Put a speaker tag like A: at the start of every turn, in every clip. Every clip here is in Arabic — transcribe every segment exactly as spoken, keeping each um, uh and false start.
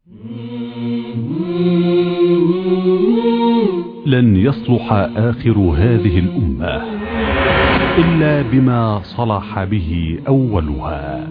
A: لن يصلح آخر هذه الأمة إلا بما صلح به أولها.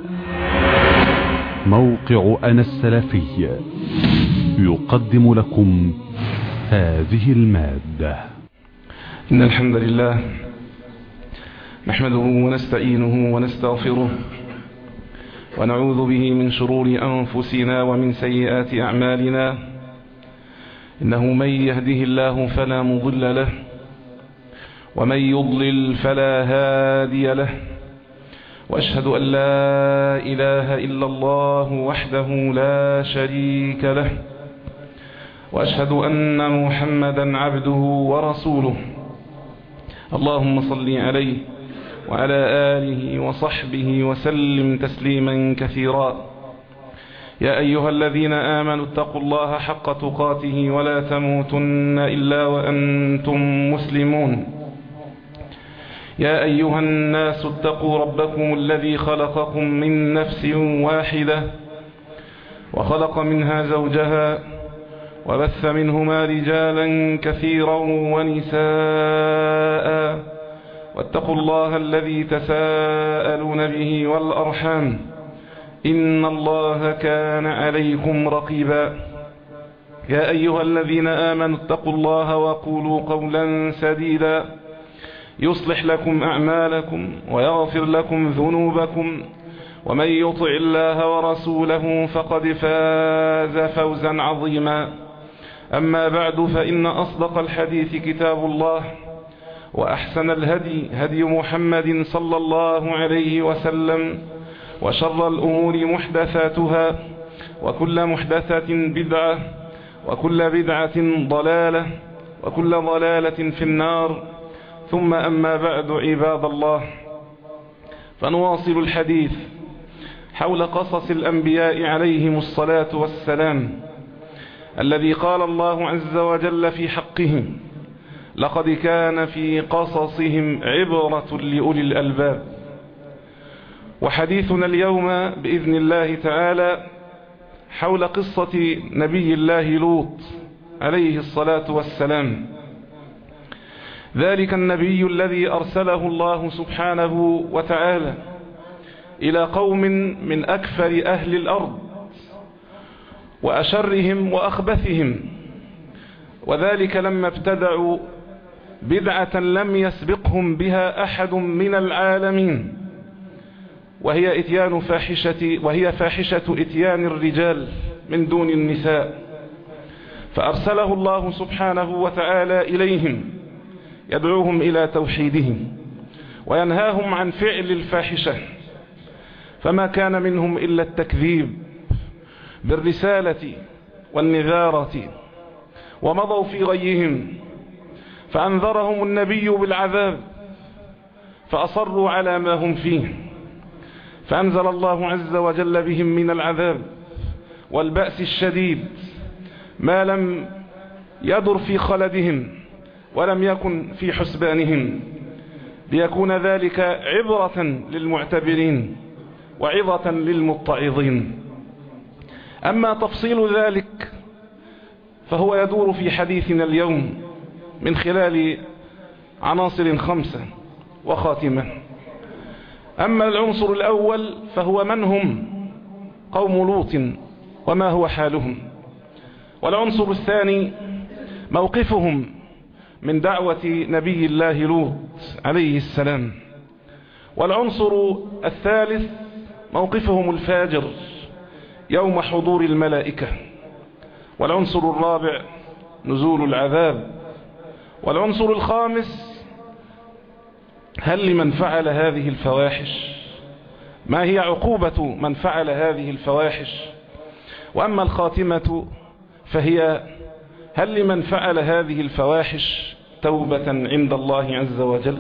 A: موقع أنا السلفي يقدم لكم هذه المادة.
B: إن الحمد لله نحمده ونستعينه ونستغفره ونعوذ به من شرور أنفسنا ومن سيئات أعمالنا. إنه من يهده الله فلا مضل له ومن يضلل فلا هادي له، وأشهد أن لا إله إلا الله وحده لا شريك له، وأشهد أن محمدا عبده ورسوله. اللهم صل عليه وعلى آله وصحبه وسلم تسليما كثيرا. يا أيها الذين آمنوا اتقوا الله حق تقاته ولا تموتن إلا وأنتم مسلمون. يا أيها الناس اتقوا ربكم الذي خلقكم من نفس واحدة وخلق منها زوجها وبث منهما رجالا كثيرا ونساء، واتقوا الله الذي تساءلون به والأرحام إن الله كان عليكم رقيبا. يا أيها الذين آمنوا اتقوا الله وقولوا قولا سديدا يصلح لكم أعمالكم ويغفر لكم ذنوبكم، ومن يطع الله ورسوله فقد فاز فوزا عظيما. أما بعد، فإن أصدق الحديث كتاب الله، وأحسن الهدي هدي محمد صلى الله عليه وسلم، وشر الأمور محدثاتها، وكل محدثة بدعة، وكل بدعة ضلالة، وكل ضلالة في النار. ثم أما بعد، عباد الله، فنواصل الحديث حول قصص الأنبياء عليهم الصلاة والسلام، الذي قال الله عز وجل في حقهم: لقد كان في قصصهم عبرة لأولي الألباب. وحديثنا اليوم بإذن الله تعالى حول قصة نبي الله لوط عليه الصلاة والسلام، ذلك النبي الذي أرسله الله سبحانه وتعالى إلى قوم من أكفر أهل الأرض وأشرهم وأخبثهم، وذلك لما ابتدعوا بدعة لم يسبقهم بها أحد من العالمين، وهي إتيان فاحشة وهي فاحشة إتيان الرجال من دون النساء. فأرسله الله سبحانه وتعالى إليهم يدعوهم إلى توحيده وينهاهم عن فعل الفاحشة، فما كان منهم إلا التكذيب بالرسالة والنذارة، ومضوا في غيهم. فأنذرهم النبي بالعذاب فأصروا على ما هم فيه، فأنزل الله عز وجل بهم من العذاب والبأس الشديد ما لم يدر في خلدهم ولم يكن في حسبانهم، ليكون ذلك عبرة للمعتبرين وعظة للمتعظين. أما تفصيل ذلك فهو يدور في حديثنا اليوم من خلال عناصر خمسة وخاتمة. أما العنصر الأول فهو من هم قوم لوط وما هو حالهم، والعنصر الثاني موقفهم من دعوة نبي الله لوط عليه السلام، والعنصر الثالث موقفهم الفاجر يوم حضور الملائكة، والعنصر الرابع نزول العذاب، والعنصر الخامس هل لمن فعل هذه الفواحش ما هي عقوبة من فعل هذه الفواحش، وأما الخاتمة فهي هل لمن فعل هذه الفواحش توبة عند الله عز وجل.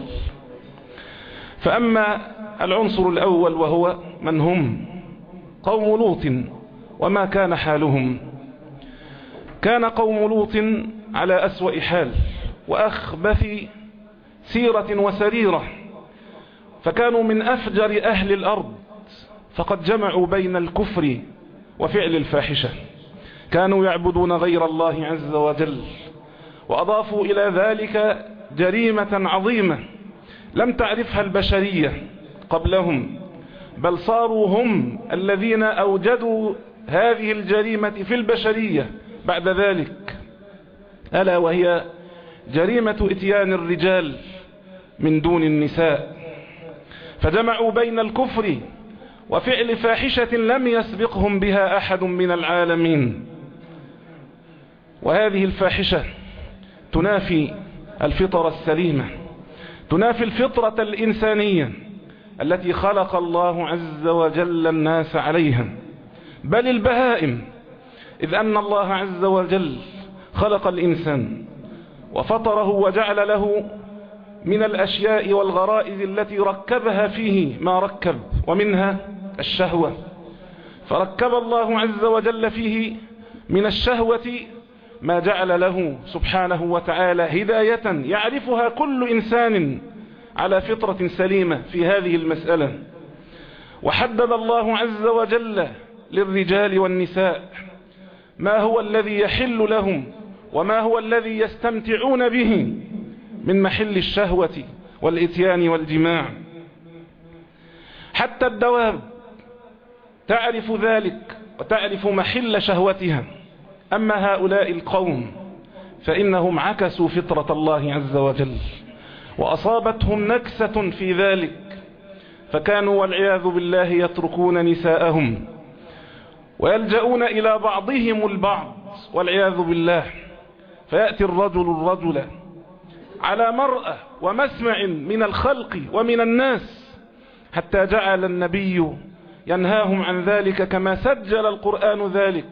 B: فأما العنصر الأول وهو من هم قوم لوط وما كان حالهم، كان قوم لوط على أسوأ حال وأخبث سيرة وسريرة، فكانوا من أفجر أهل الأرض، فقد جمعوا بين الكفر وفعل الفاحشة. كانوا يعبدون غير الله عز وجل، وأضافوا إلى ذلك جريمة عظيمة لم تعرفها البشرية قبلهم، بل صاروا هم الذين أوجدوا هذه الجريمة في البشرية بعد ذلك، ألا وهي جريمة إتيان الرجال من دون النساء. فجمعوا بين الكفر وفعل فاحشة لم يسبقهم بها أحد من العالمين. وهذه الفاحشة تنافي الفطرة السليمة، تنافي الفطرة الإنسانية التي خلق الله عز وجل الناس عليها، بل البهائم، إذ أن الله عز وجل خلق الإنسان وفطره وجعل له من الأشياء والغرائز التي ركبها فيه ما ركب، ومنها الشهوة، فركب الله عز وجل فيه من الشهوة ما جعل له سبحانه وتعالى هداية يعرفها كل إنسان على فطرة سليمة في هذه المسألة. وحدد الله عز وجل للرجال والنساء ما هو الذي يحل لهم وما هو الذي يستمتعون به من محل الشهوة والإتيان والجماع. حتى الدواب تعرف ذلك وتعرف محل شهوتها، أما هؤلاء القوم فإنهم عكسوا فطرة الله عز وجل وأصابتهم نكسة في ذلك، فكانوا والعياذ بالله يتركون نساءهم ويلجؤون إلى بعضهم البعض والعياذ بالله، فيأتي الرجل الرجل على مرأة ومسمع من الخلق ومن الناس، حتى جعل النبي ينهاهم عن ذلك كما سجل القرآن ذلك.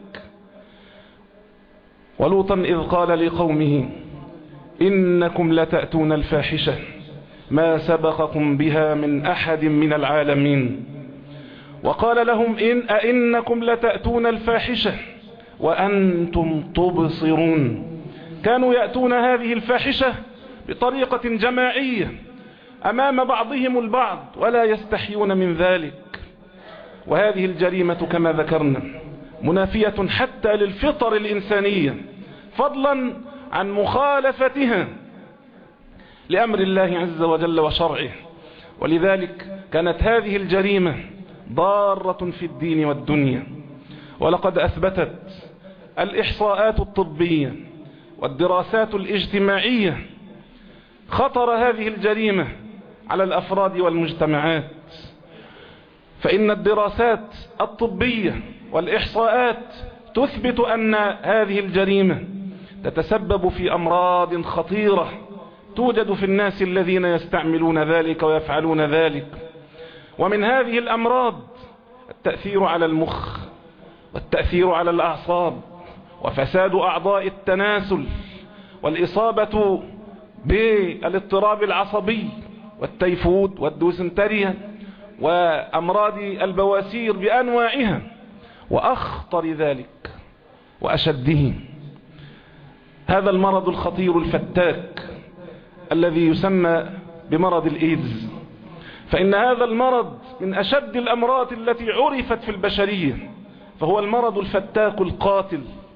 B: ولوطا إذ قال لقومه إنكم لتأتون الفاحشة ما سبقكم بها من أحد من العالمين، وقال لهم إن أئنكم لتأتون الفاحشة وأنتم تبصرون. كانوا يأتون هذه الفاحشة بطريقة جماعية أمام بعضهم البعض ولا يستحيون من ذلك. وهذه الجريمة كما ذكرنا منافية حتى للفطر الإنسانية، فضلا عن مخالفتها لأمر الله عز وجل وشرعه. ولذلك كانت هذه الجريمة ضارة في الدين والدنيا. ولقد أثبتت الإحصاءات الطبية والدراسات الاجتماعية خطر هذه الجريمة على الأفراد والمجتمعات، فإن الدراسات الطبية والإحصاءات تثبت أن هذه الجريمة تتسبب في أمراض خطيرة توجد في الناس الذين يستعملون ذلك ويفعلون ذلك. ومن هذه الأمراض التأثير على المخ والتأثير على الأعصاب وفساد أعضاء التناسل والإصابة بالاضطراب العصبي والتيفود والدوسنتريا وأمراض البواسير بأنواعها، وأخطر ذلك وأشده هذا المرض الخطير الفتاك الذي يسمى بمرض الإيدز. فإن هذا المرض من أشد الأمراض التي عرفت في البشرية، فهو المرض الفتاك القاتل.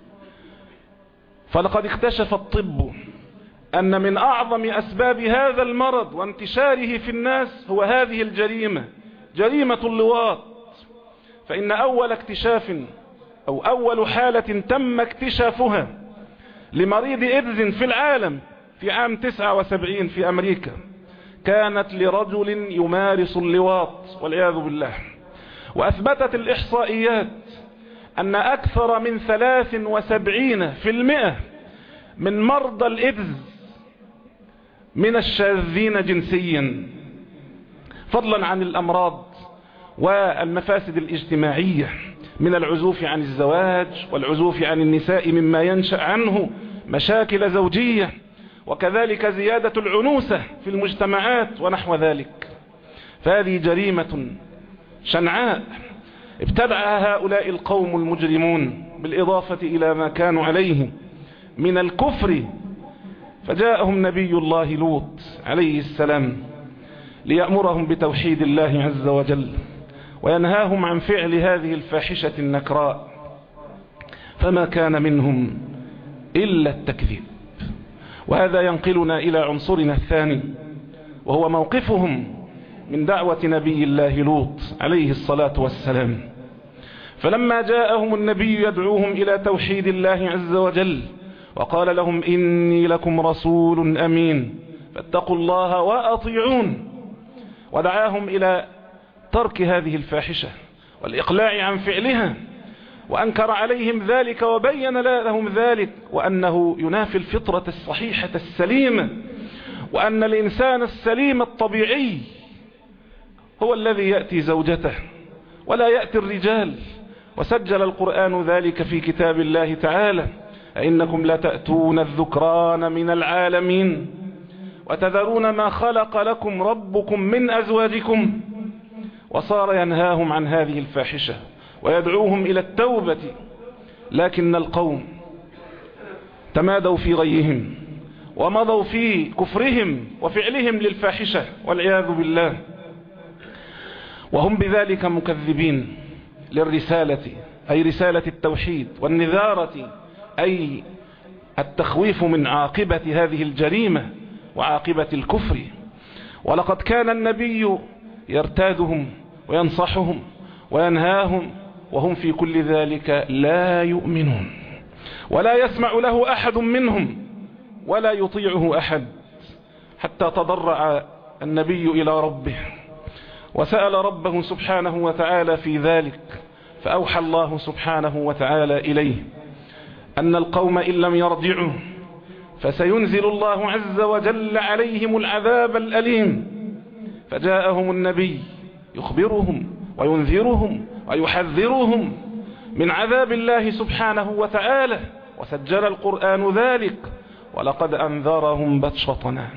B: فلقد اكتشف الطب أن من أعظم أسباب هذا المرض وانتشاره في الناس هو هذه الجريمة، جريمة اللواط. فإن أول اكتشاف أو أول حالة تم اكتشافها لمريض إيدز في العالم في عام تسعة وسبعين في أمريكا كانت لرجل يمارس اللواط والعياذ بالله. وأثبتت الإحصائيات أن أكثر من ثلاث وسبعين في المئة من مرضى الإيدز من الشاذين جنسيا، فضلا عن الأمراض والمفاسد الاجتماعية من العزوف عن الزواج والعزوف عن النساء مما ينشأ عنه مشاكل زوجية، وكذلك زيادة العنوسة في المجتمعات ونحو ذلك. فهذه جريمة شنعاء ابتدعها هؤلاء القوم المجرمون بالإضافة إلى ما كانوا عليه من الكفر. فجاءهم نبي الله لوط عليه السلام ليأمرهم بتوحيد الله عز وجل وينهاهم عن فعل هذه الفاحشة النكراء. فما كان منهم إلا التكذيب. وهذا ينقلنا إلى عنصرنا الثاني، وهو موقفهم من دعوة نبي الله لوط عليه الصلاة والسلام. فلما جاءهم النبي يدعوهم إلى توحيد الله عز وجل وقال لهم إني لكم رسول أمين فاتقوا الله وأطيعون، ودعاهم إلى ترك هذه الفاحشة والإقلاع عن فعلها، وأنكر عليهم ذلك وبين لهم ذلك، وأنه ينافي الفطرة الصحيحة السليمة، وأن الإنسان السليم الطبيعي هو الذي يأتي زوجته ولا يأتي الرجال. وسجل القرآن ذلك في كتاب الله تعالى: أئنكم لتأتون الذكران من العالمين وتذرون ما خلق لكم ربكم من أزواجكم. وصار ينهاهم عن هذه الفاحشة ويدعوهم إلى التوبة، لكن القوم تمادوا في غيهم ومضوا في كفرهم وفعلهم للفاحشة والعياذ بالله، وهم بذلك مكذبين للرسالة، أي رسالة التوحيد، والنذارة أي التخويف من عاقبة هذه الجريمة وعاقبة الكفر. ولقد كان النبي يرتادهم وينصحهم وينهاهم وهم في كل ذلك لا يؤمنون، ولا يسمع له أحد منهم ولا يطيعه أحد، حتى تضرع النبي إلى ربه وسأل ربه سبحانه وتعالى في ذلك، فأوحى الله سبحانه وتعالى إليه أن القوم إن لم يرجعوا فسينزل الله عز وجل عليهم العذاب الأليم. فجاءهم النبي يخبرهم وينذرهم ويحذرهم من عذاب الله سبحانه وتعالى، وسجل القرآن ذلك: ولقد أنذرهم بطشتنا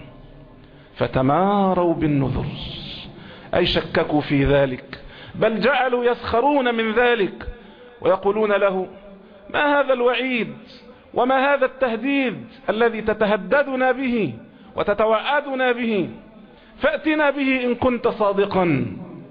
B: فتماروا بالنذر، أي شككوا في ذلك، بل جعلوا يسخرون من ذلك ويقولون له: ما هذا الوعيد وما هذا التهديد الذي تتهددنا به وتتوعدنا به؟ فأتنا به إن كنت صادقا.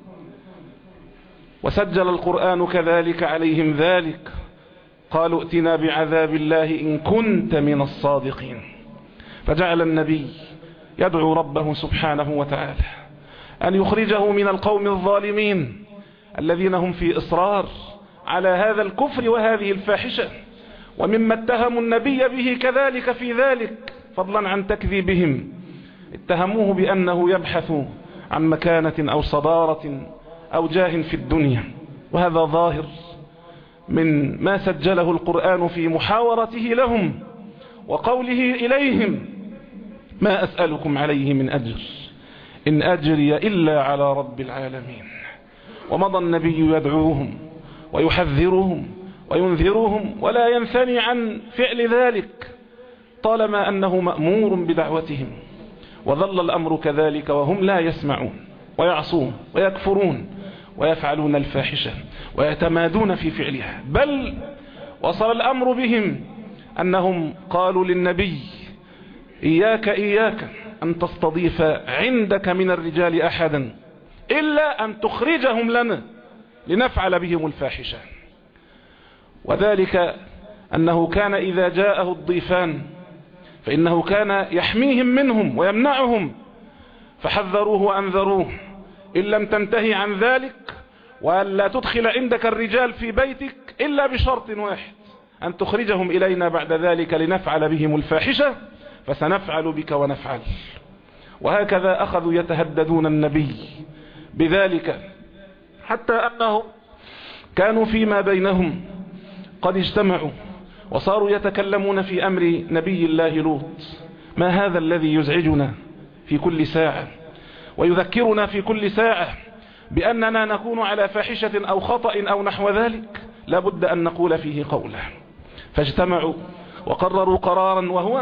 B: وسجل القرآن كذلك عليهم ذلك، قالوا: ائتنا بعذاب الله إن كنت من الصادقين. فجعل النبي يدعو ربه سبحانه وتعالى أن يخرجه من القوم الظالمين الذين هم في إصرار على هذا الكفر وهذه الفاحشة، ومما اتهموا النبي به كذلك في ذلك، فضلا عن تكذيبهم، اتهموه بأنه يبحث عن مكانة أو صدارة أو جاه في الدنيا، وهذا ظاهر من ما سجله القرآن في محاورته لهم وقوله إليهم: ما أسألكم عليه من أجر إن أجري إلا على رب العالمين. ومضى النبي يدعوهم ويحذرهم وينذرهم ولا ينثني عن فعل ذلك طالما أنه مأمور بدعوتهم، وظل الأمر كذلك وهم لا يسمعون ويعصون ويكفرون ويفعلون الفاحشة ويتمادون في فعلها. بل وصل الأمر بهم أنهم قالوا للنبي: إياك إياك أن تستضيف عندك من الرجال أحدا إلا أن تخرجهم لنا لنفعل بهم الفاحشة. وذلك أنه كان إذا جاءه الضيفان فإنه كان يحميهم منهم ويمنعهم، فحذروه وأنذروه: إن لم تنتهي عن ذلك وأن لا تدخل عندك الرجال في بيتك إلا بشرط واحد، أن تخرجهم إلينا بعد ذلك لنفعل بهم الفاحشة، فسنفعل بك ونفعل. وهكذا أخذوا يتهددون النبي بذلك، حتى أنهم كانوا فيما بينهم قد اجتمعوا وصاروا يتكلمون في أمر نبي الله لوط: ما هذا الذي يزعجنا في كل ساعة ويذكرنا في كل ساعة بأننا نكون على فاحشة أو خطأ أو نحو ذلك، لابد أن نقول فيه قوله. فاجتمعوا وقرروا قرارا، وهو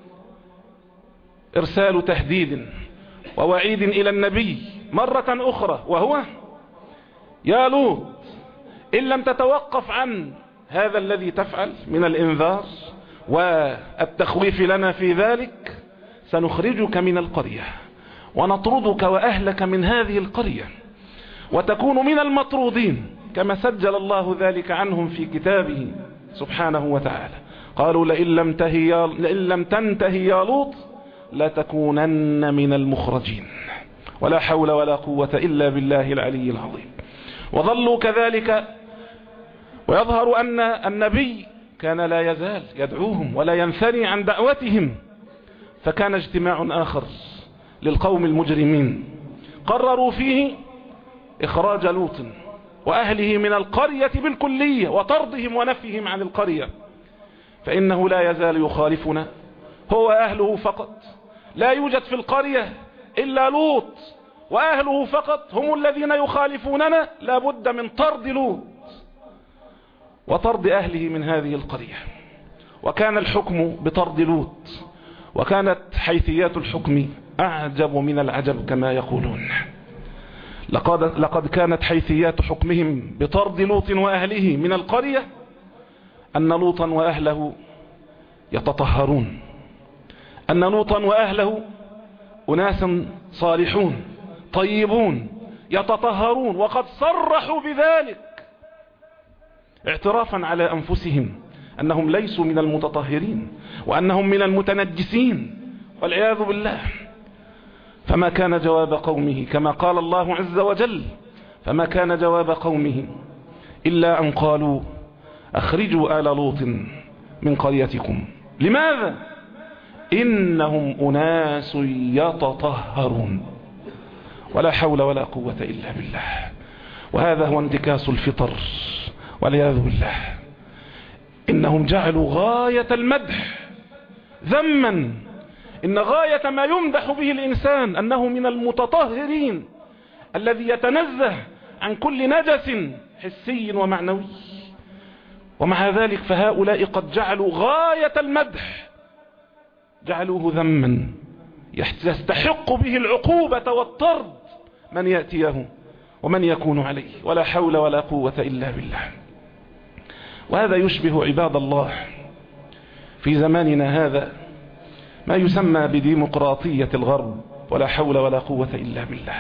B: إرسال تهديد ووعيد إلى النبي مرة أخرى، وهو: يا لوط إن لم تتوقف عن هذا الذي تفعل من الإنذار والتخويف لنا في ذلك سنخرجك من القرية ونطردك وأهلك من هذه القرية وتكون من المطرودين، كما سجل الله ذلك عنهم في كتابه سبحانه وتعالى. قالوا لئن لم تهي لئن لم تنتهي يا لوط لتكونن من المخرجين. ولا حول ولا قوة إلا بالله العلي العظيم. وظلوا كذلك. ويظهر أن النبي كان لا يزال يدعوهم ولا ينثني عن دعوتهم. فكان اجتماع آخر للقوم المجرمين قرروا فيه إخراج لوط وأهله من القرية بالكلية وطردهم ونفيهم عن القرية، فإنه لا يزال يخالفنا هو أهله فقط. لا يوجد في القرية إلا لوط وأهله فقط هم الذين يخالفوننا. لا بد من طرد لوط وطرد أهله من هذه القرية. وكان الحكم بطرد لوط، وكانت حيثيات الحكم أعجب من العجب كما يقولون. لقد, لقد كانت حيثيات حكمهم بطرد لوط وأهله من القرية أن لوطا وأهله يتطهرون، أن لوطا وأهله أناس صالحون طيبون يتطهرون، وقد صرحوا بذلك اعترافا على أنفسهم أنهم ليسوا من المتطهرين وأنهم من المتنجسين والعياذ بالله. فما كان جواب قومه كما قال الله عز وجل: فما كان جواب قومه إلا أن قالوا أخرجوا آل لوط من قريتكم. لماذا؟ إنهم أناس يتطهرون. ولا حول ولا قوة إلا بالله. وهذا هو انتكاس الفطر والعياذ بالله. إنهم جعلوا غاية المدح ذما. إن غاية ما يمدح به الإنسان أنه من المتطهرين الذي يتنزه عن كل نجس حسي ومعنوي. ومع ذلك فهؤلاء قد جعلوا غاية المدح جعلوه ذما يستحق به العقوبة والطرد من يأتيه ومن يكون عليه. ولا حول ولا قوة إلا بالله. وهذا يشبه عباد الله في زماننا هذا ما يسمى بديمقراطية الغرب. ولا حول ولا قوة إلا بالله.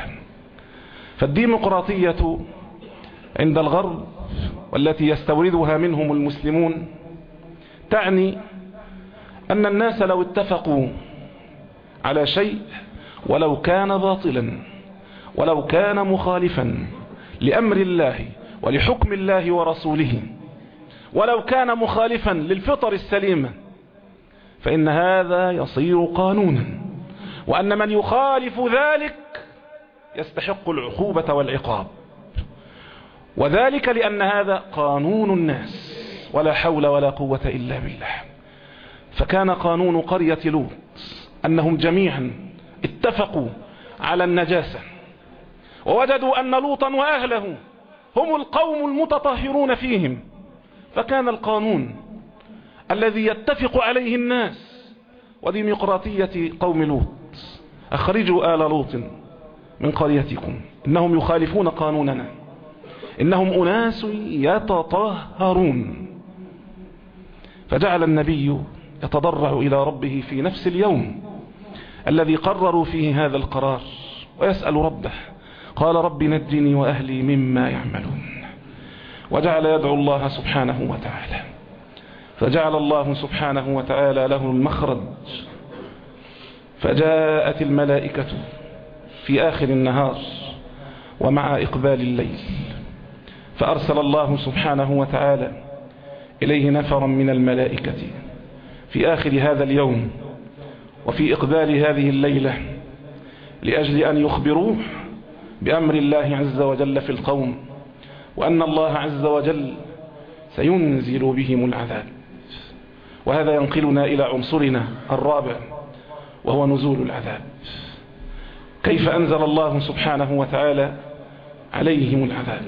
B: فالديمقراطية عند الغرب والتي يستوردها منهم المسلمون تعني أن الناس لو اتفقوا على شيء ولو كان باطلا ولو كان مخالفا لأمر الله ولحكم الله ورسوله، ولو كان مخالفا للفطر السليمة، فإن هذا يصير قانونا، وأن من يخالف ذلك يستحق العقوبة والعقاب. وذلك لأن هذا قانون الناس. ولا حول ولا قوة إلا بالله. فكان قانون قرية لوط أنهم جميعا اتفقوا على النجاسة، ووجدوا أن لوطا وأهله هم القوم المتطهرون فيهم، فكان القانون الذي يتفق عليه الناس وديمقراطية قوم لوط: أخرجوا آل لوط من قريتكم إنهم يخالفون قانوننا، إنهم أناس يتطهرون. فجعل النبي يتضرع إلى ربه في نفس اليوم الذي قرروا فيه هذا القرار ويسأل ربه. قال: رب نجني وأهلي مما يعملون. وجعل يدعو الله سبحانه وتعالى، فجعل الله سبحانه وتعالى له المخرج. فجاءت الملائكة في آخر النهار ومع إقبال الليل، فأرسل الله سبحانه وتعالى إليه نفرا من الملائكة في آخر هذا اليوم وفي إقبال هذه الليلة لأجل أن يخبروه بأمر الله عز وجل في القوم، وأن الله عز وجل سينزل بهم العذاب. وهذا ينقلنا إلى عنصرنا الرابع، وهو نزول العذاب. كيف أنزل الله سبحانه وتعالى عليهم العذاب؟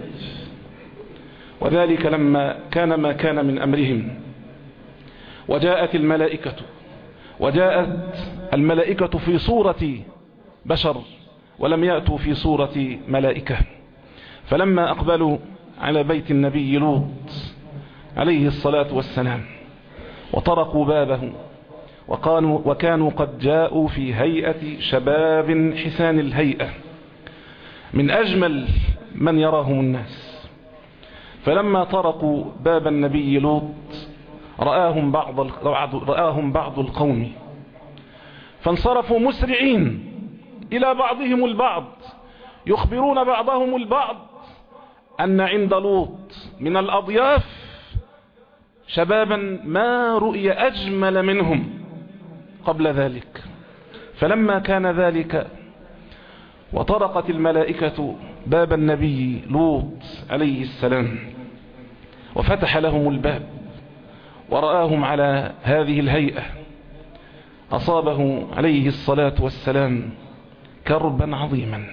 B: وذلك لما كان ما كان من أمرهم، وجاءت الملائكة وجاءت الملائكة في صورة بشر ولم يأتوا في صورة ملائكة. فلما أقبلوا على بيت النبي لوط عليه الصلاة والسلام وطرقوا بابه، وكانوا, وكانوا قد جاءوا في هيئة شباب حسان الهيئة من أجمل من يراهم الناس، فلما طرقوا باب النبي لوط رآهم بعض رآهم بعض القوم فانصرفوا مسرعين إلى بعضهم البعض يخبرون بعضهم البعض أن عند لوط من الأضياف شبابا ما رؤي أجمل منهم قبل ذلك. فلما كان ذلك وطرقت الملائكة باب النبي لوط عليه السلام وفتح لهم الباب ورآهم على هذه الهيئة أصابه عليه الصلاة والسلام كربا عظيما،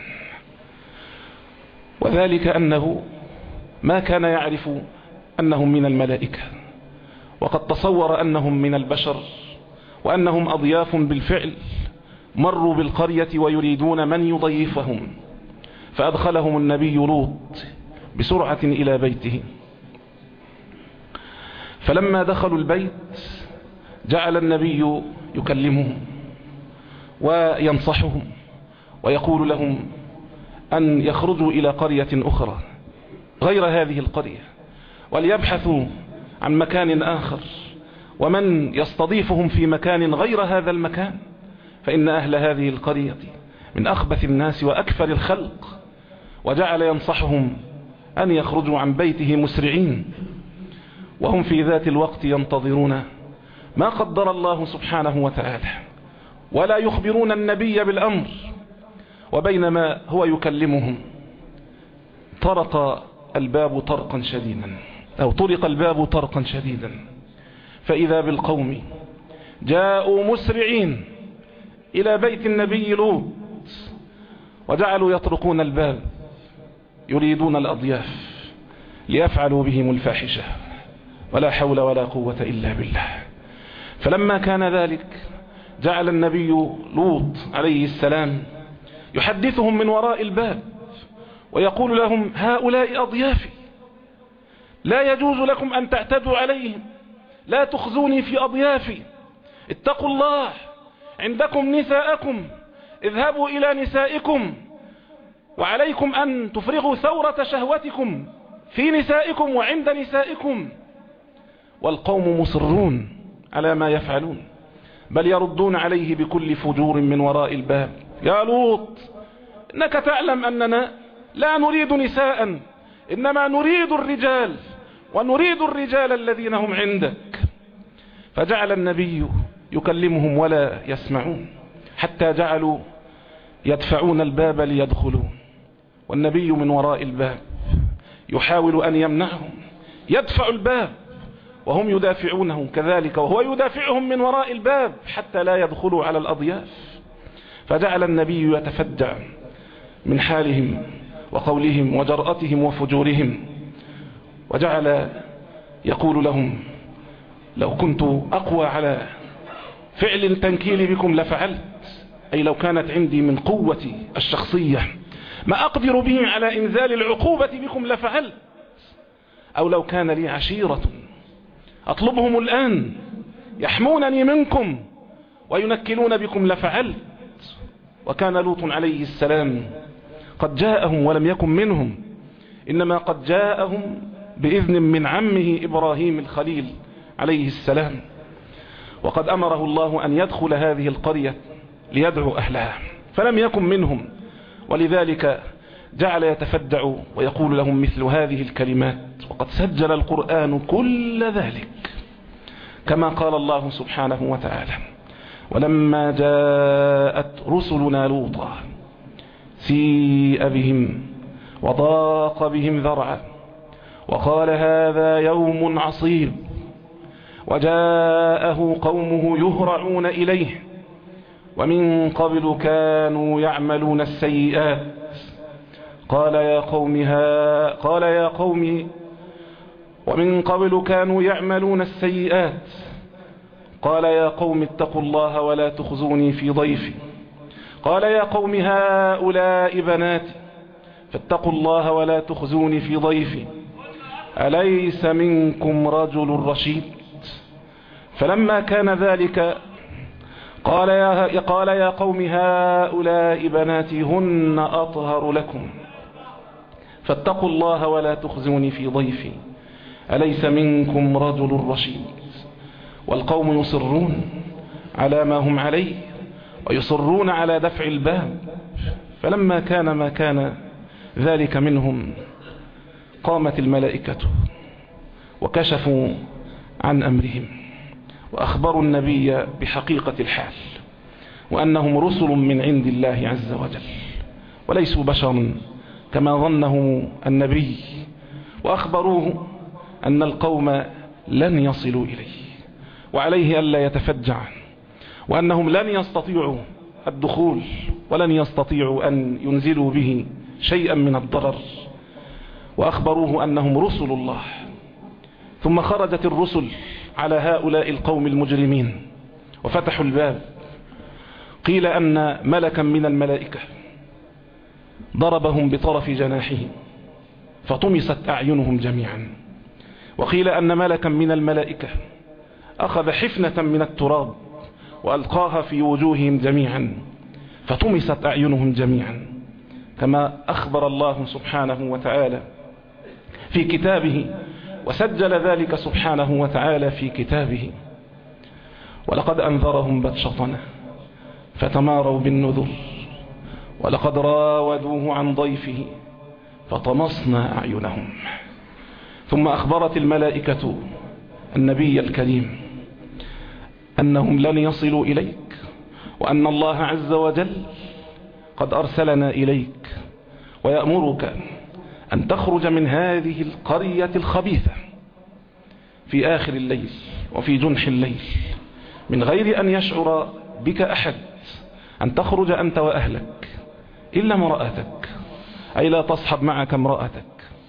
B: وذلك أنه ما كان يعرف أنهم من الملائكة، وقد تصور أنهم من البشر وأنهم أضياف بالفعل مروا بالقرية ويريدون من يضيفهم، فأدخلهم النبي لوط بسرعة إلى بيته. فلما دخلوا البيت جعل النبي يكلمهم وينصحهم ويقول لهم أن يخرجوا إلى قرية أخرى غير هذه القرية وليبحثوا عن مكان آخر ومن يستضيفهم في مكان غير هذا المكان، فإن أهل هذه القرية من أخبث الناس وأكفر الخلق. وجعل ينصحهم أن يخرجوا عن بيته مسرعين وهم في ذات الوقت ينتظرون ما قدر الله سبحانه وتعالى ولا يخبرون النبي بالأمر. وبينما هو يكلمهم طرق الباب طرقا شديدا أو طرق الباب طرقا شديدا فإذا بالقوم جاءوا مسرعين إلى بيت النبي لوط وجعلوا يطرقون الباب يريدون الأضياف ليفعلوا بهم الفاحشة، ولا حول ولا قوة إلا بالله. فلما كان ذلك جعل النبي لوط عليه السلام يحدثهم من وراء الباب ويقول لهم هؤلاء أضيافي لا يجوز لكم أن تعتدوا عليهم، لا تخزوني في أضيافي، اتقوا الله، عندكم نساءكم، اذهبوا إلى نسائكم، وعليكم أن تفرغوا ثورة شهوتكم في نسائكم وعند نسائكم. والقوم مصرون على ما يفعلون، بل يردون عليه بكل فجور من وراء الباب: يا لوط إنك تعلم أننا لا نريد نساء، إنما نريد الرجال، ونريد الرجال الذين هم عندك. فجعل النبي يكلمهم ولا يسمعون حتى جعلوا يدفعون الباب ليدخلوا، والنبي من وراء الباب يحاول أن يمنعهم، يدفع الباب وهم يدافعونه كذلك، وهو يدافعهم من وراء الباب حتى لا يدخلوا على الأضياف. فجعل النبي يتفجع من حالهم وقولهم وجرأتهم وفجورهم، وجعل يقول لهم: لو كنت أقوى على فعل التنكيل بكم لفعلت، أي لو كانت عندي من قوتي الشخصية ما أقدر به على إنزال العقوبة بكم لفعلت، أو لو كان لي عشيرة أطلبهم الآن يحمونني منكم وينكلون بكم لفعلت. وكان لوط عليه السلام قد جاءهم ولم يكن منهم، إنما قد جاءهم بإذن من عمه إبراهيم الخليل عليه السلام، وقد أمره الله أن يدخل هذه القرية ليدعو أهلها، فلم يكن منهم، ولذلك جعل يتفدع ويقول لهم مثل هذه الكلمات. وقد سجل القرآن كل ذلك كما قال الله سبحانه وتعالى: ولما جاءت رسلنا لوطا سيء بهم وضاق بهم ذرعا وقال هذا يوم عصيب وجاءه قومه يهرعون إليه ومن قبل كانوا يعملون السيئات قال يا قوم ها قال يا قوم ومن قبل كانوا يعملون السيئات قال يا قوم اتقوا الله ولا تخزوني في ضيفي قال يا قوم هؤلاء بناتي فاتقوا الله ولا تخزوني في ضيفي أليس منكم رجل رشيد. فلما كان ذلك قال يا, قال يا قوم هؤلاء بناتي هن أطهر لكم فاتقوا الله ولا تخزوني في ضيفي أليس منكم رجل رشيد. والقوم يصرون على ما هم عليه ويصرون على دفع الباب. فلما كان ما كان ذلك منهم قامت الملائكة وكشفوا عن أمرهم وأخبروا النبي بحقيقة الحال، وأنهم رسل من عند الله عز وجل وليسوا بشرا كما ظنه النبي، وأخبروه أن القوم لن يصلوا إليه وعليه ألا يتفجع، وأنهم لن يستطيعوا الدخول ولن يستطيعوا أن ينزلوا به شيئا من الضرر، وأخبروه أنهم رسل الله. ثم خرجت الرسل على هؤلاء القوم المجرمين وفتحوا الباب. قيل أن ملكا من الملائكة ضربهم بطرف جناحه فطمست أعينهم جميعا، وقيل أن ملكا من الملائكة أخذ حفنة من التراب وألقاها في وجوههم جميعا فطمست أعينهم جميعا، كما أخبر الله سبحانه وتعالى في كتابه، وسجل ذلك سبحانه وتعالى في كتابه: ولقد أنذرهم بطشتنا فتماروا بالنذر ولقد راودوه عن ضيفه فطمسنا أعينهم. ثم أخبرت الملائكة النبي الكريم أنهم لن يصلوا إليك، وأن الله عز وجل قد أرسلنا إليك ويأمرك أن تخرج من هذه القرية الخبيثة في آخر الليل وفي جنح الليل من غير أن يشعر بك أحد، أن تخرج أنت وأهلك إلا امرأتك، أي لا تصحب معك امرأتك،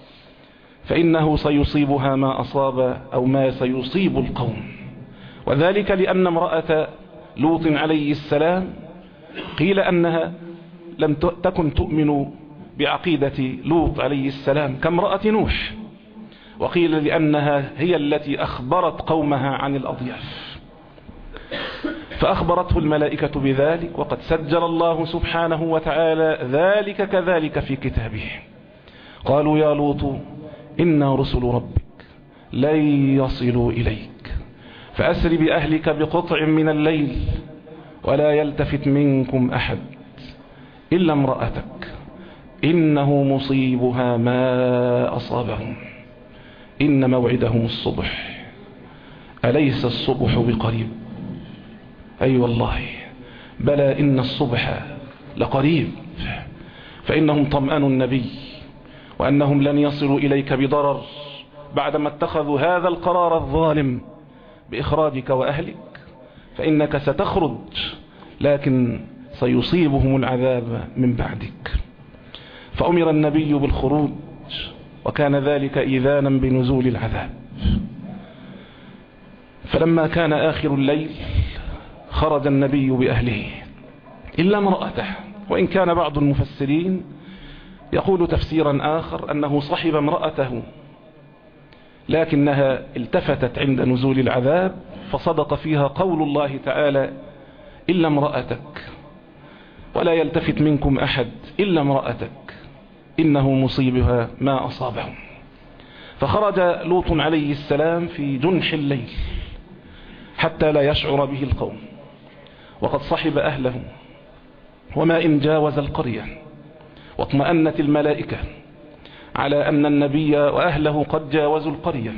B: فإنه سيصيبها ما أصاب أو ما سيصيب القوم. وذلك لأن امرأة لوط عليه السلام قيل أنها لم تكن تؤمن بعقيدة لوط عليه السلام كامرأة نوح، وقيل لأنها هي التي أخبرت قومها عن الأضياف، فأخبرته الملائكة بذلك، وقد سجل الله سبحانه وتعالى ذلك كذلك في كتابه. قالوا: يا لوط إنا رسل ربك لن يصلوا إليك فأسر بأهلك بقطع من الليل ولا يلتفت منكم أحد إلا امرأتك إنه مصيبها ما أصابهم إن موعدهم الصبح أليس الصبح بقريب؟ أي أيوة والله بلى إن الصبح لقريب. فإنهم طمأنوا النبي وأنهم لن يصلوا إليك بضرر بعدما اتخذوا هذا القرار الظالم بإخراجك وأهلك، فإنك ستخرج لكن سيصيبهم العذاب من بعدك. فأمر النبي بالخروج، وكان ذلك إذانا بنزول العذاب. فلما كان آخر الليل خرج النبي بأهله إلا امرأته، وإن كان بعض المفسرين يقول تفسيرا آخر أنه صحب امرأته لكنها التفتت عند نزول العذاب، فصدق فيها قول الله تعالى: إلا امرأتك ولا يلتفت منكم أحد إلا امرأتك إنه مصيبها ما أصابهم. فخرج لوط عليه السلام في جنح الليل حتى لا يشعر به القوم، وقد صحب أهله، وما إن جاوز القرية واطمأنت الملائكة على أن النبي وأهله قد جاوزوا القرية،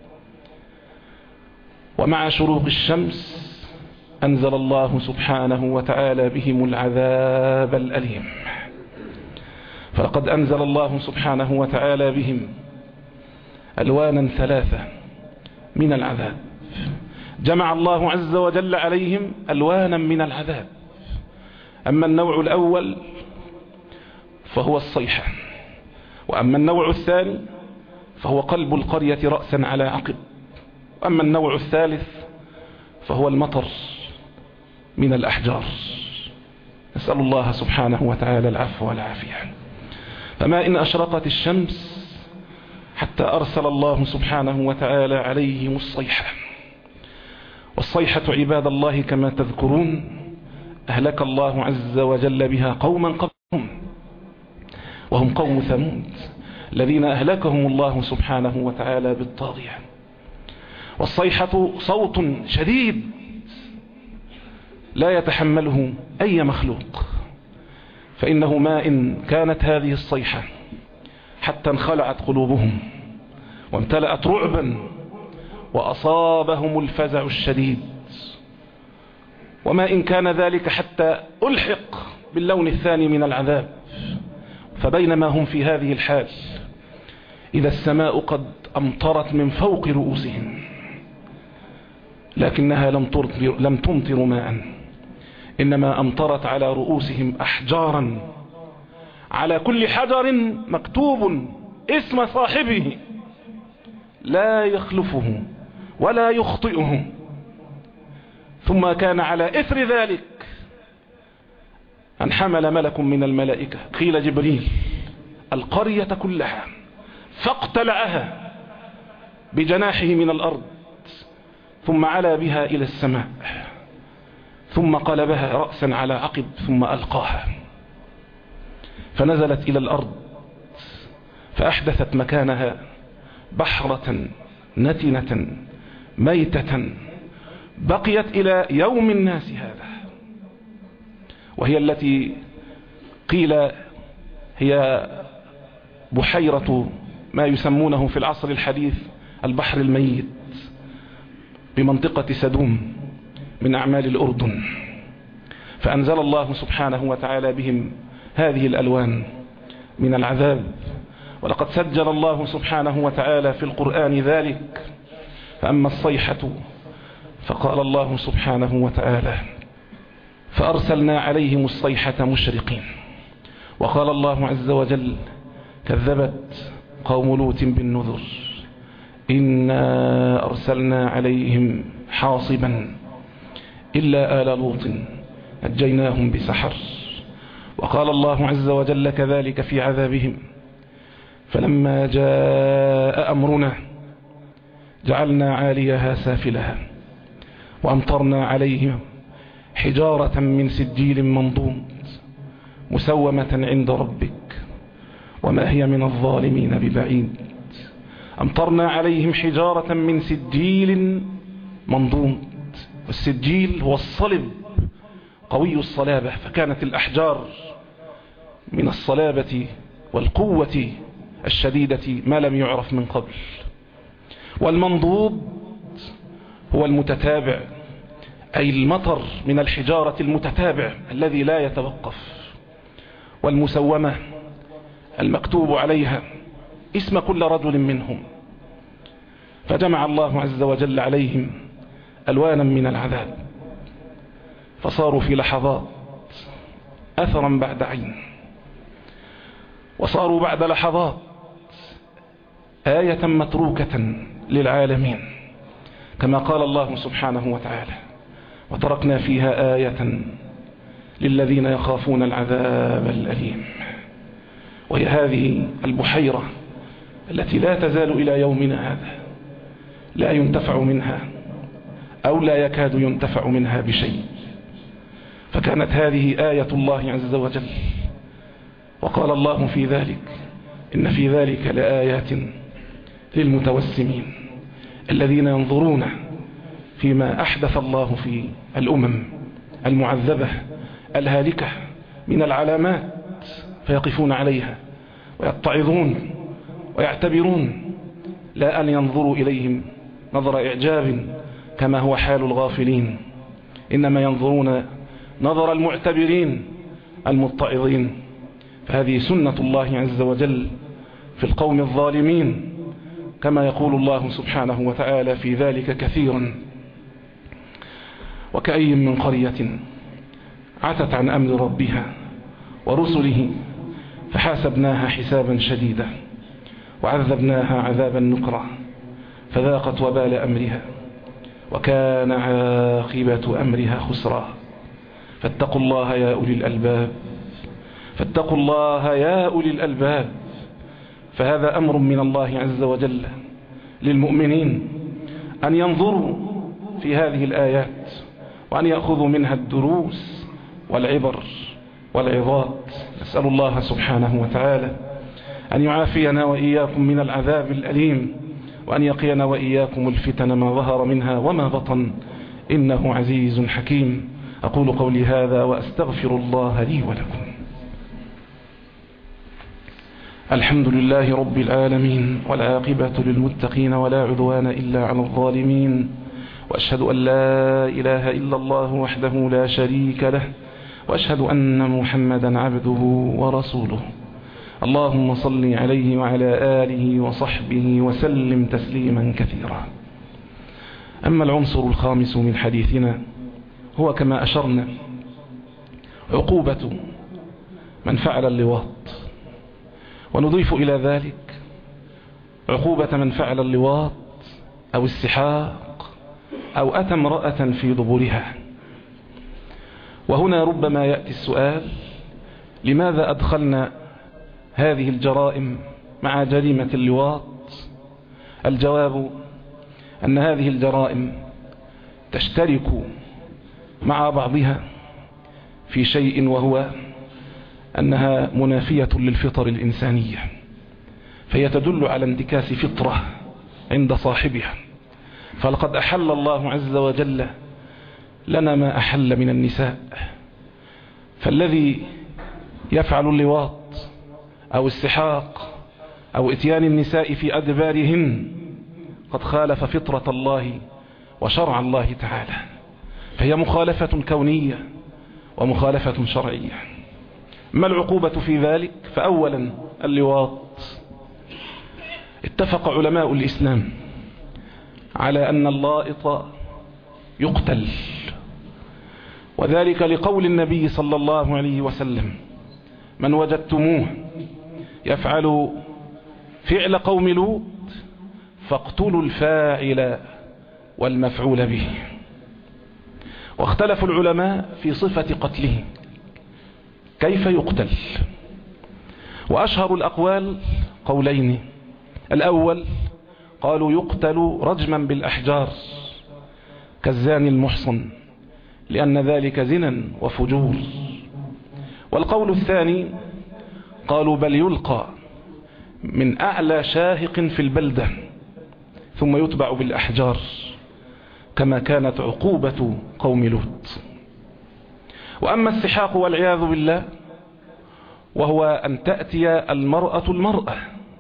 B: ومع شروق الشمس أنزل الله سبحانه وتعالى بهم العذاب الأليم. فلقد أنزل الله سبحانه وتعالى بهم ألوانا ثلاثة من العذاب، جمع الله عز وجل عليهم ألوانا من العذاب. أما النوع الأول فهو الصيحة، وأما النوع الثاني فهو قلب القرية رأسا على عقب، وأما النوع الثالث فهو المطر من الأحجار. نسأل الله سبحانه وتعالى العفو والعافية. فما إن أشرقت الشمس حتى أرسل الله سبحانه وتعالى عليهم الصيحة. والصيحة عباد الله كما تذكرون أهلك الله عز وجل بها قوما قبلهم، وهم قوم ثمود الذين أهلكهم الله سبحانه وتعالى بالطاغية. والصيحة صوت شديد لا يتحمله أي مخلوق، فإنه ما إن كانت هذه الصيحة حتى انخلعت قلوبهم وامتلأت رعبا وأصابهم الفزع الشديد، وما إن كان ذلك حتى ألحق باللون الثاني من العذاب. فبينما هم في هذه الحال إذا السماء قد أمطرت من فوق رؤوسهم، لكنها لم تمطر, لم تمطر ماء، إنما أمطرت على رؤوسهم أحجارا، على كل حجر مكتوب اسم صاحبه لا يخلفه ولا يخطئه. ثم كان على إثر ذلك أن حمل ملك من الملائكة، قيل جبريل، القرية كلها فاقتلعها بجناحه من الأرض، ثم علا بها إلى السماء، ثم قلبها رأسا على عقب، ثم ألقاها فنزلت إلى الأرض، فأحدثت مكانها بحرة نتنة ميتة بقيت إلى يوم الناس هذا، وهي التي قيل هي بحيرة ما يسمونه في العصر الحديث البحر الميت بمنطقة سدوم من أعمال الأردن. فأنزل الله سبحانه وتعالى بهم هذه الألوان من العذاب، ولقد سجل الله سبحانه وتعالى في القرآن ذلك. فأما الصيحة فقال الله سبحانه وتعالى فأرسلنا عليهم الصيحة مشرقين. وقال الله عز وجل كذبت قوم لوط بالنذر إنا أرسلنا عليهم حاصبا إلا آل لوط نجيناهم بسحر. وقال الله عز وجل كذلك في عذابهم فلما جاء أمرنا جعلنا عاليها سافلها وأمطرنا عليهم حجارة من سجيل منضود مسومة عند ربك وما هي من الظالمين ببعيد. أمطرنا عليهم حجارة من سجيل منضود، والسجيل هو الصلب قوي الصلابة، فكانت الأحجار من الصلابة والقوة الشديدة ما لم يعرف من قبل. والمنضود هو المتتابع، أي المطر من الحجارة المتتابع الذي لا يتوقف. والمسومة المكتوب عليها اسم كل رجل منهم. فجمع الله عز وجل عليهم ألوانا من العذاب، فصاروا في لحظات أثرا بعد عين، وصاروا بعد لحظات آية متروكة للعالمين، كما قال الله سبحانه وتعالى وتركنا فيها آية للذين يخافون العذاب الأليم. وهي هذه البحيرة التي لا تزال إلى يومنا هذا لا ينتفع منها أو لا يكاد ينتفع منها بشيء. فكانت هذه آية الله عز وجل. وقال الله في ذلك إن في ذلك لآيات للمتوسمين الذين ينظرون فيما أحدث الله في الأمم المعذبة الهالكة من العلامات، فيقفون عليها ويتعظون ويعتبرون، لا أن ينظروا إليهم نظر إعجاب كما هو حال الغافلين، إنما ينظرون نظر المعتبرين المتعظين. فهذه سنة الله عز وجل في القوم الظالمين، كما يقول الله سبحانه وتعالى في ذلك كثيرا وكأي من قرية عتت عن أمر ربها ورسله فحاسبناها حسابا شديدا وعذبناها عذابا نكرا فذاقت وبال أمرها وكان عاقبة أمرها خسرا. فاتقوا الله يا أولي الألباب فاتقوا الله يا أولي الألباب. فهذا أمر من الله عز وجل للمؤمنين أن ينظروا في هذه الآيات وأن يأخذوا منها الدروس والعبر والعظات. نسأل الله سبحانه وتعالى أن يعافينا وإياكم من العذاب الأليم وأن يقينا وإياكم الفتن ما ظهر منها وما بطن، إنه عزيز حكيم. أقول قولي هذا وأستغفر الله لي ولكم. الحمد لله رب العالمين، والعاقبة للمتقين ولا عدوان إلا على الظالمين، وأشهد أن لا إله إلا الله وحده لا شريك له، وأشهد أن محمدا عبده ورسوله. اللهم صل عليه وعلى آله وصحبه وسلم تسليما كثيرا. أما العنصر الخامس من حديثنا هو كما أشرنا عقوبة من فعل اللواط، ونضيف إلى ذلك عقوبة من فعل اللواط أو السحاق أو أتى امرأة في دبرها. وهنا ربما يأتي السؤال: لماذا أدخلنا هذه الجرائم مع جريمة اللواط؟ الجواب أن هذه الجرائم تشترك مع بعضها في شيء، وهو أنها منافية للفطر الإنسانية، فهي تدل على انتكاس فطرة عند صاحبها. فلقد أحل الله عز وجل لنا ما أحل من النساء، فالذي يفعل اللواط أو السحاق أو إتيان النساء في أدبارهن قد خالف فطرة الله وشرع الله تعالى، فهي مخالفة كونية ومخالفة شرعية. ما العقوبة في ذلك؟ فأولا اللواط، اتفق علماء الإسلام على أن اللائط يقتل، وذلك لقول النبي صلى الله عليه وسلم: من وجدتموه يفعل فعل قوم لوط فاقتلوا الفاعل والمفعول به. واختلف العلماء في صفة قتله، كيف يقتل؟ وأشهر الأقوال قولين: الأول قالوا يقتل رجما بالأحجار كالزاني المحصن، لأن ذلك زنا وفجور. والقول الثاني قالوا بل يلقى من أعلى شاهق في البلدة ثم يتبع بالأحجار، كما كانت عقوبة قوم لوط. وأما السحاق والعياذ بالله، وهو أن تأتي المرأة المرأة،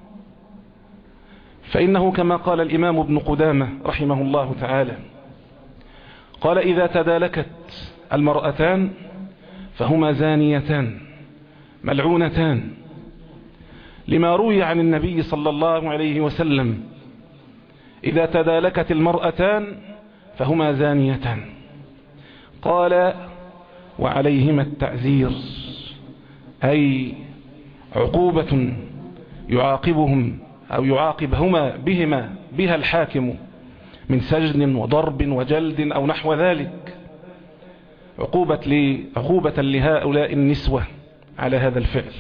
B: فإنه كما قال الإمام ابن قدامة رحمه الله تعالى، قال: إذا تدالكت المرأتان فهما زانيتان ملعونتان، لما روي عن النبي صلى الله عليه وسلم: إذا تدالكت المرأتان فهما زانيتان. قال: وعليهما التعزير، أي عقوبة يعاقبهم أو يعاقبهما بهما بها الحاكم من سجن وضرب وجلد أو نحو ذلك، عقوبة عقوبة لهؤلاء النسوة على هذا الفعل.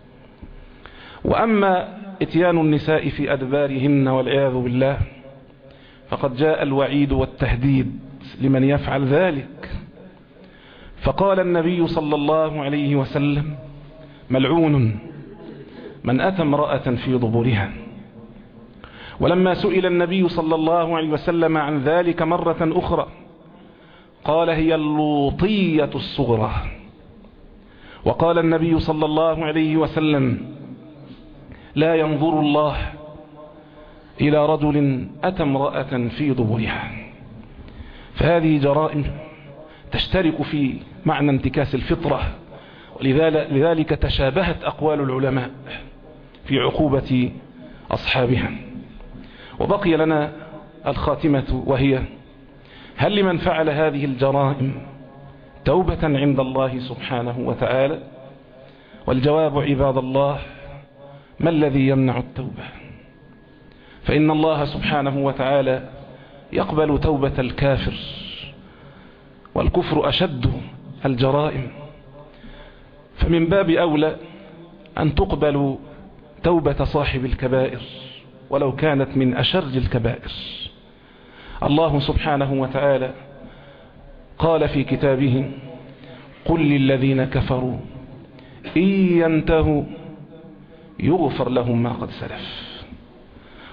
B: وأما إتيان النساء في أدبارهن والعياذ بالله، فقد جاء الوعيد والتهديد لمن يفعل ذلك، فقال النبي صلى الله عليه وسلم: ملعون من أتى امرأة في ضبرها. ولما سئل النبي صلى الله عليه وسلم عن ذلك مرة أخرى قال: هي اللوطية الصغرى. وقال النبي صلى الله عليه وسلم: لا ينظر الله إلى رجل أتى امرأة في ضبرها. فهذه جرائم تشترك في معنى انتكاس الفطرة، ولذلك تشابهت أقوال العلماء في عقوبة أصحابها. وبقي لنا الخاتمة، وهي: هل لمن فعل هذه الجرائم توبة عند الله سبحانه وتعالى؟ والجواب عباد الله: ما الذي يمنع التوبة؟ فإن الله سبحانه وتعالى يقبل توبة الكافر، والكفر أشد الجرائم، فمن باب أولى أن تقبل توبة صاحب الكبائر ولو كانت من أشر الكبائر. الله سبحانه وتعالى قال في كتابه: قل للذين كفروا إن ينتهوا يغفر لهم ما قد سلف.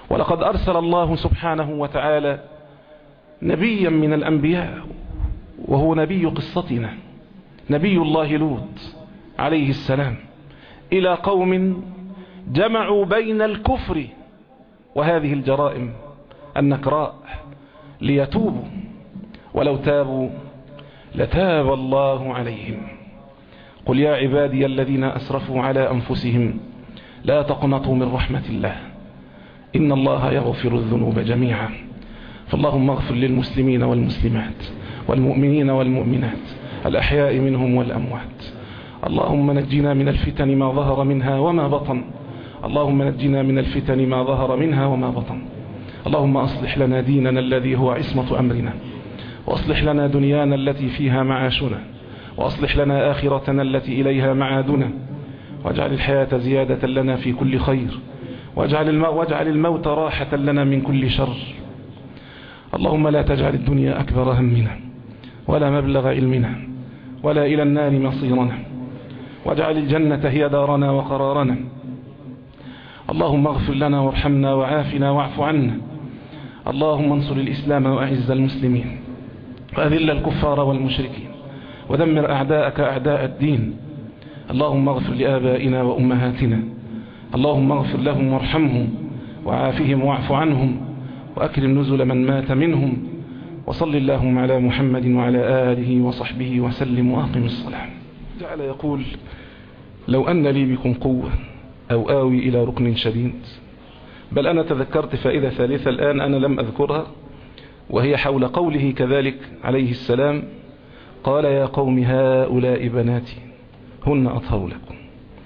B: ولقد أرسل الله سبحانه وتعالى نبيا من الأنبياء وهو نبي قصتنا، نبي الله لوط عليه السلام، إلى قوم جمعوا بين الكفر وهذه الجرائم النكراء ليتوبوا، ولو تابوا لتاب الله عليهم. قل يا عبادي الذين أسرفوا على أنفسهم لا تقنطوا من رحمة الله إن الله يغفر الذنوب جميعا. فاللهم اغفر للمسلمين والمسلمات والمؤمنين والمؤمنات الأحياء منهم والأموات. اللهم نجنا من الفتن ما ظهر منها وما بطن، اللهم نجنا من الفتن ما ظهر منها وما بطن. اللهم أصلح لنا ديننا الذي هو عصمة أمرنا، وأصلح لنا دنيانا التي فيها معاشنا، وأصلح لنا آخرتنا التي إليها معادنا، واجعل الحياة زيادة لنا في كل خير، واجعل الموت راحة لنا من كل شر. اللهم لا تجعل الدنيا أكبر همنا ولا مبلغ علمنا ولا إلى النار مصيرنا، واجعل الجنة هي دارنا وقرارنا. اللهم اغفر لنا وارحمنا وعافنا واعف عنا. اللهم انصر الإسلام وأعز المسلمين، وأذل الكفار والمشركين، ودمر أعداءك أعداء الدين. اللهم اغفر لآبائنا وأمهاتنا، اللهم اغفر لهم وارحمهم وعافهم واعف عنهم، وأكرم نزل من مات منهم. وصل اللهم على محمد وعلى آله وصحبه وسلم وأقم الصلاة. جعل يقول لو أن لي بكم قوة أو آوي إلى ركن شديد. بل أنا تذكرت فائدة ثالثة الآن أنا لم أذكرها، وهي حول قوله كذلك عليه السلام قال يا قوم هؤلاء بناتي هن أطهر لكم.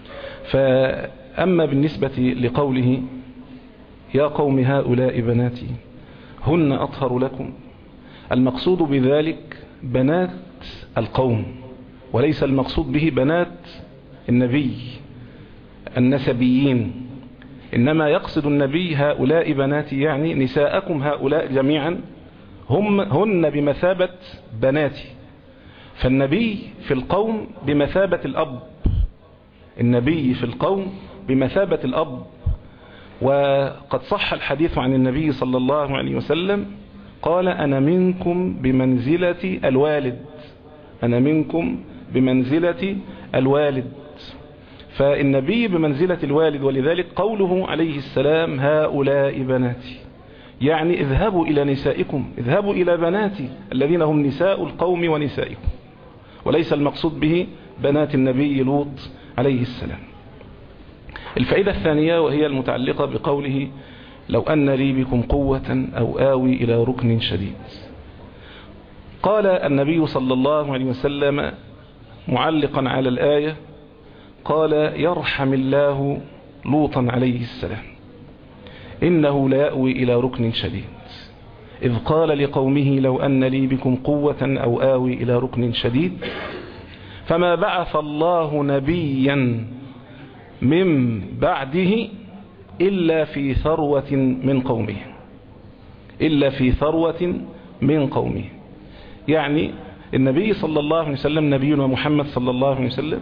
B: فأما بالنسبة لقوله يا قوم هؤلاء بناتي هن أطهر لكم، المقصود بذلك بنات القوم، وليس المقصود به بنات النبي النسبيين، إنما يقصد النبي هؤلاء بناتي يعني نساءكم هؤلاء جميعا هم هن بمثابة بناتي. فالنبي في القوم بمثابة الأب، النبي في القوم بمثابة الأب. وقد صح الحديث عن النبي صلى الله عليه وسلم قال أنا منكم بمنزلة الوالد، أنا منكم بمنزلة الوالد. فالنبي بمنزلة الوالد، ولذلك قوله عليه السلام هؤلاء بناتي يعني اذهبوا إلى نسائكم، اذهبوا إلى بناتي الذين هم نساء القوم ونسائكم، وليس المقصود به بنات النبي لوط عليه السلام. الفائدة الثانية وهي المتعلقة بقوله لو أن لي بكم قوة أو آوي إلى ركن شديد. قال النبي صلى الله عليه وسلم معلقا على الآية قال يرحم الله لوطا عليه السلام إنه لا يأوي إلى ركن شديد، إذ قال لقومه لو أن لي بكم قوة أو آوي إلى ركن شديد. فما بعث الله نبيا من بعده إلا في ثروة من قومه، إلا في ثروة من قومه. يعني النبي صلى الله عليه وسلم نبينا محمد صلى الله عليه وسلم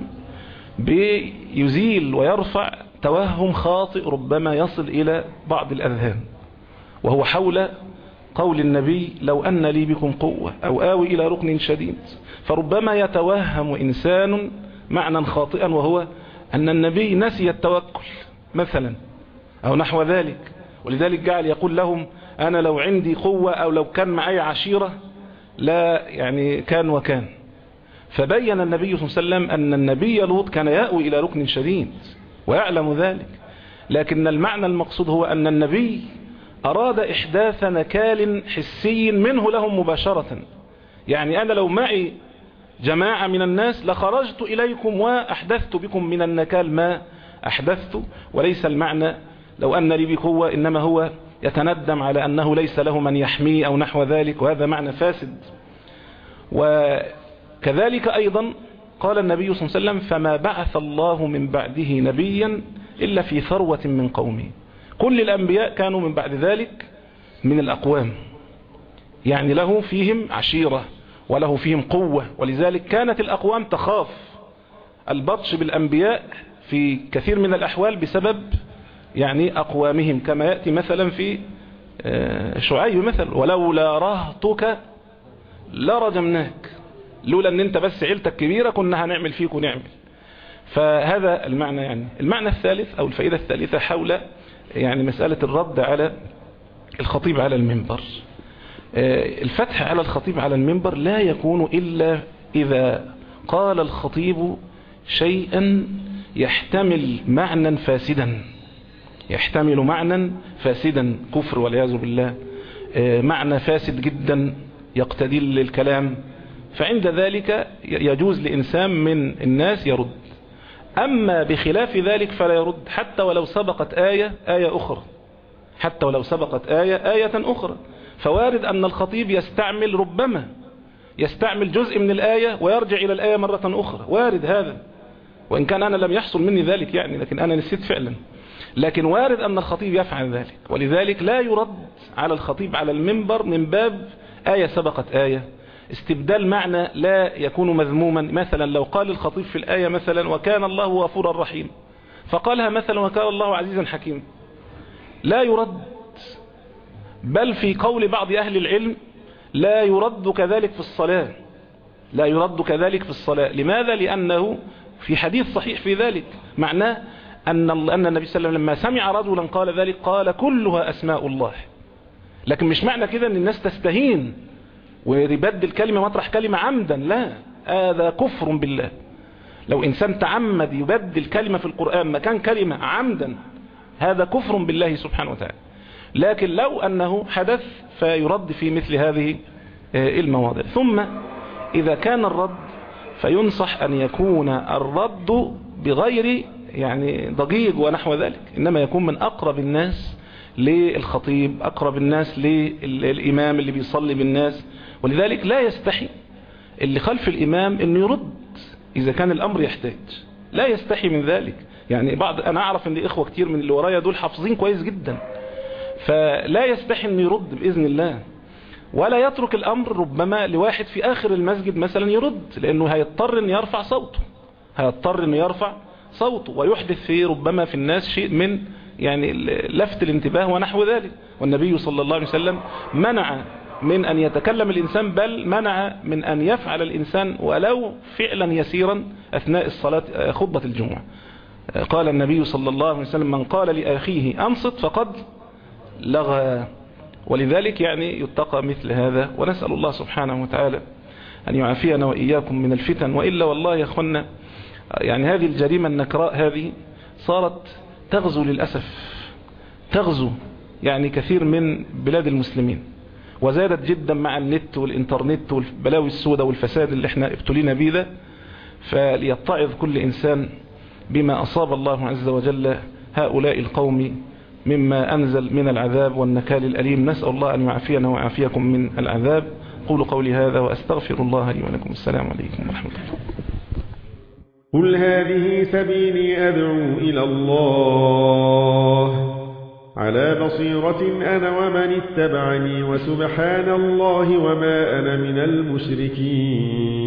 B: بيزيل ويرفع توهم خاطئ ربما يصل إلى بعض الأذهان، وهو حول قول النبي لو أن لي بكم قوة أو آوي إلى ركن شديد. فربما يتوهم إنسان معنى خاطئا، وهو أن النبي نسي التوكل مثلا أو نحو ذلك، ولذلك جعل يقول لهم أنا لو عندي قوة أو لو كان معي عشيرة لا يعني كان وكان. فبين النبي صلى الله عليه وسلم أن النبي لوط كان يأوي إلى ركن شديد ويعلم ذلك، لكن المعنى المقصود هو أن النبي أراد إحداث نكال حسي منه لهم مباشرة. يعني أنا لو معي جماعة من الناس لخرجت إليكم وأحدثت بكم من النكال ما أحدثت، وليس المعنى لو أن لي بقوة إنما هو يتندم على أنه ليس له من يحميه أو نحو ذلك، وهذا معنى فاسد. وكذلك أيضا قال النبي صلى الله عليه وسلم فما بعث الله من بعده نبيا إلا في ثروة من قومه. كل الأنبياء كانوا من بعد ذلك من الأقوام، يعني له فيهم عشيرة وله فيهم قوة، ولذلك كانت الأقوام تخاف البطش بالأنبياء في كثير من الأحوال بسبب يعني أقوامهم، كما يأتي مثلا في شعيب مثل ولولا رهطك لرجمناك، لولا ان انت بس عيلتك كبيرة كنا هنعمل فيك ونعمل. فهذا المعنى. يعني المعنى الثالث أو الفائدة الثالثة حول يعني مسألة الرد على الخطيب على المنبر. الفتح على الخطيب على المنبر لا يكون إلا إذا قال الخطيب شيئا يحتمل معنى فاسدا، يحتمل معنى فاسدا، كفر والعياذ بالله، معنى فاسد جدا يقتدي للكلام، فعند ذلك يجوز لإنسان من الناس يرد. أما بخلاف ذلك فلا يرد، حتى ولو سبقت آية آية أخرى، حتى ولو سبقت آية آية أخرى. فوارد أن الخطيب يستعمل، ربما يستعمل جزء من الآية ويرجع إلى الآية مرة أخرى، وارد هذا، وإن كان أنا لم يحصل مني ذلك يعني، لكن أنا نسيت فعلا، لكن وارد أن الخطيب يفعل ذلك. ولذلك لا يرد على الخطيب على المنبر من باب آية سبقت آية، استبدال معنى لا يكون مذموما. مثلا لو قال الخطيب في الآية مثلا وكان الله غفورا رحيما، فقالها مثلا وكان الله عزيزا حكيما، لا يرد. بل في قول بعض أهل العلم لا يرد كذلك في الصلاة، لا يرد كذلك في الصلاة. لماذا؟ لأنه في حديث صحيح في ذلك، معناه أن أن النبي صلى الله عليه وسلم لما سمع رجلا قال ذلك قال كلها أسماء الله. لكن مش معنى كده أن الناس تستهين ويبدل كلمة مطرح كلمة عمدا، لا، هذا كفر بالله. لو إنسان تعمد يبدل كلمة في القرآن مكان كلمة عمدا، هذا كفر بالله سبحانه وتعالى. لكن لو أنه حدث فيرد في مثل هذه المواضع. ثم إذا كان الرد فينصح أن يكون الرد بغير يعني ضجيج ونحو ذلك، إنما يكون من أقرب الناس للخطيب، أقرب الناس للإمام اللي بيصلي بالناس. ولذلك لا يستحي اللي خلف الإمام أنه يرد إذا كان الأمر يحتاج، لا يستحي من ذلك. يعني بعض أنا أعرف أن إخوة كتير من اللي ورايا دول حافظين كويس جدا، فلا يستحي أنه يرد بإذن الله، ولا يترك الأمر ربما لواحد في آخر المسجد مثلا يرد، لأنه هيضطر أن يرفع صوته، هيضطر أن يرفع صوته ويحدث في ربما في الناس شيء من يعني لفت الانتباه ونحو ذلك. والنبي صلى الله عليه وسلم منع من أن يتكلم الإنسان، بل منع من أن يفعل الإنسان ولو فعلا يسيرا أثناء الصلاة خطبة الجمعة. قال النبي صلى الله عليه وسلم من قال لأخيه أنصت فقد لغى. ولذلك يعني يتقى مثل هذا، ونسأل الله سبحانه وتعالى أن يعافينا وإياكم من الفتن. وإلا والله يا أخوانا يعني هذه الجريمة النكراء هذه صارت تغزو للأسف، تغزو يعني كثير من بلاد المسلمين، وزادت جدا مع النت والإنترنت والبلاوي السوداء والفساد اللي احنا ابتلينا به ده. فليتعظ كل إنسان بما أصاب الله عز وجل هؤلاء القوم مما أنزل من العذاب والنكال الأليم. نسأل الله أن يعافينا ويعافيكم من العذاب. قولوا قولي هذا وأستغفر الله لي ولكم. السلام عليكم ورحمة الله.
C: قل هذه سبيلي أدعو إلى الله على بصيرة أنا ومن اتبعني، وسبحان الله وما أنا من المشركين.